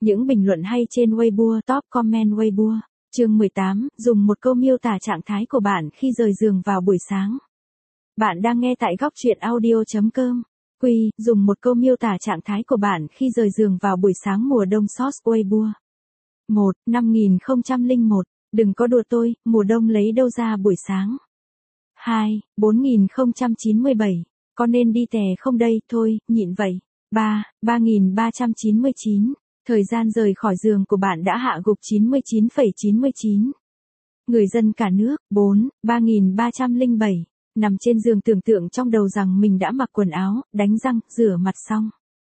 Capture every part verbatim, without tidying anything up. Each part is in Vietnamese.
Những bình luận hay trên Weibo, top comment Weibo. Chương mười tám, dùng một câu miêu tả trạng thái của bạn khi rời giường vào buổi sáng. Bạn đang nghe tại góc truyện audio chấm com. Quy, dùng một câu miêu tả trạng thái của bạn khi rời giường vào buổi sáng mùa đông source Weibo. một. năm nghìn không trăm lẻ một. Đừng có đùa tôi, mùa đông lấy đâu ra buổi sáng. hai. bốn nghìn không trăm chín mươi bảy. Có nên đi tè không đây, thôi, nhịn vậy. ba. ba nghìn ba trăm chín mươi chín. Thời gian rời khỏi giường của bạn đã hạ gục chín mươi chín phẩy chín mươi chín. Người dân cả nước. bốn. ba nghìn ba trăm lẻ bảy. Nằm trên giường tưởng tượng trong đầu rằng mình đã mặc quần áo, đánh răng, rửa mặt xong.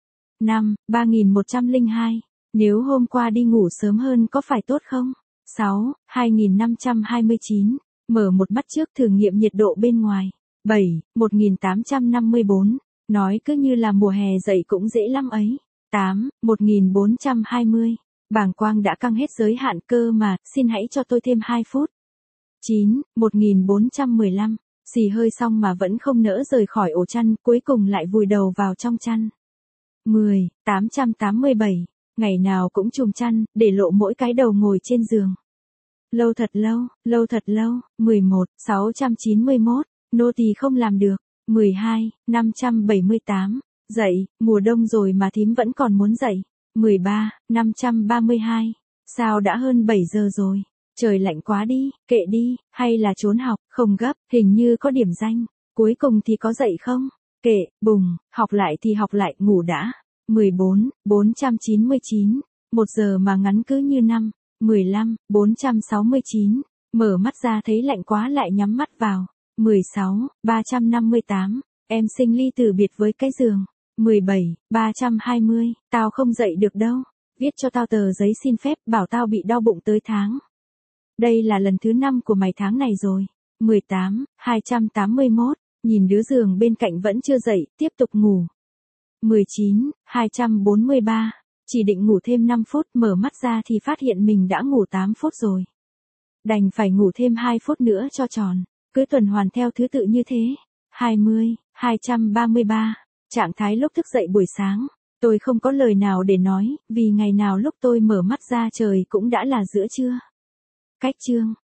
năm. ba nghìn một trăm lẻ hai. Nếu hôm qua đi ngủ sớm hơn có phải tốt không? sáu. hai nghìn năm trăm hai mươi chín. Mở một mắt trước thử nghiệm nhiệt độ bên ngoài. bảy. một nghìn tám trăm năm mươi bốn. Nói cứ như là mùa hè dậy cũng dễ lắm ấy. tám. một nghìn bốn trăm hai mươi. Bàng quang đã căng hết giới hạn cơ mà, xin hãy cho tôi thêm hai phút. chín. một nghìn bốn trăm mười lăm. Xì hơi xong mà vẫn không nỡ rời khỏi ổ chăn, cuối cùng lại vùi đầu vào trong chăn. mười. tám trăm tám mươi bảy. Ngày nào cũng trùm chăn, để lộ mỗi cái đầu ngồi trên giường. Lâu thật lâu, lâu thật lâu. mười một. sáu trăm chín mươi mốt. Nô tỳ không làm được. mười hai. năm trăm bảy mươi tám. Dậy, mùa đông rồi mà thím vẫn còn muốn dậy. mười ba. năm trăm ba mươi hai. Sao đã hơn bảy giờ rồi? Trời lạnh quá đi, kệ đi, hay là trốn học, không gấp, hình như có điểm danh. Cuối cùng thì có dậy không? Kệ, bùng, học lại thì học lại, ngủ đã. mười bốn. bốn trăm chín mươi chín. Một giờ mà ngắn cứ như năm. mười lăm. bốn trăm sáu mươi chín. Mở mắt ra thấy lạnh quá lại nhắm mắt vào. mười sáu. ba trăm năm mươi tám. Em sinh ly từ biệt với cái giường. mười bảy. ba trăm hai mươi. Tao không dậy được đâu. Viết cho tao tờ giấy xin phép, bảo tao bị đau bụng tới tháng. Đây là lần thứ năm của mày tháng này rồi. mười tám. hai trăm tám mươi mốt. Nhìn đứa giường bên cạnh vẫn chưa dậy, tiếp tục ngủ. mười chín. hai trăm bốn mươi ba. Chỉ định ngủ thêm năm phút, mở mắt ra thì phát hiện mình đã ngủ tám phút rồi. Đành phải ngủ thêm hai phút nữa cho tròn. Cứ tuần hoàn theo thứ tự như thế. hai mươi. hai trăm ba mươi ba. Trạng thái lúc thức dậy buổi sáng. Tôi không có lời nào để nói, vì ngày nào lúc tôi mở mắt ra trời cũng đã là giữa trưa. Cách chương.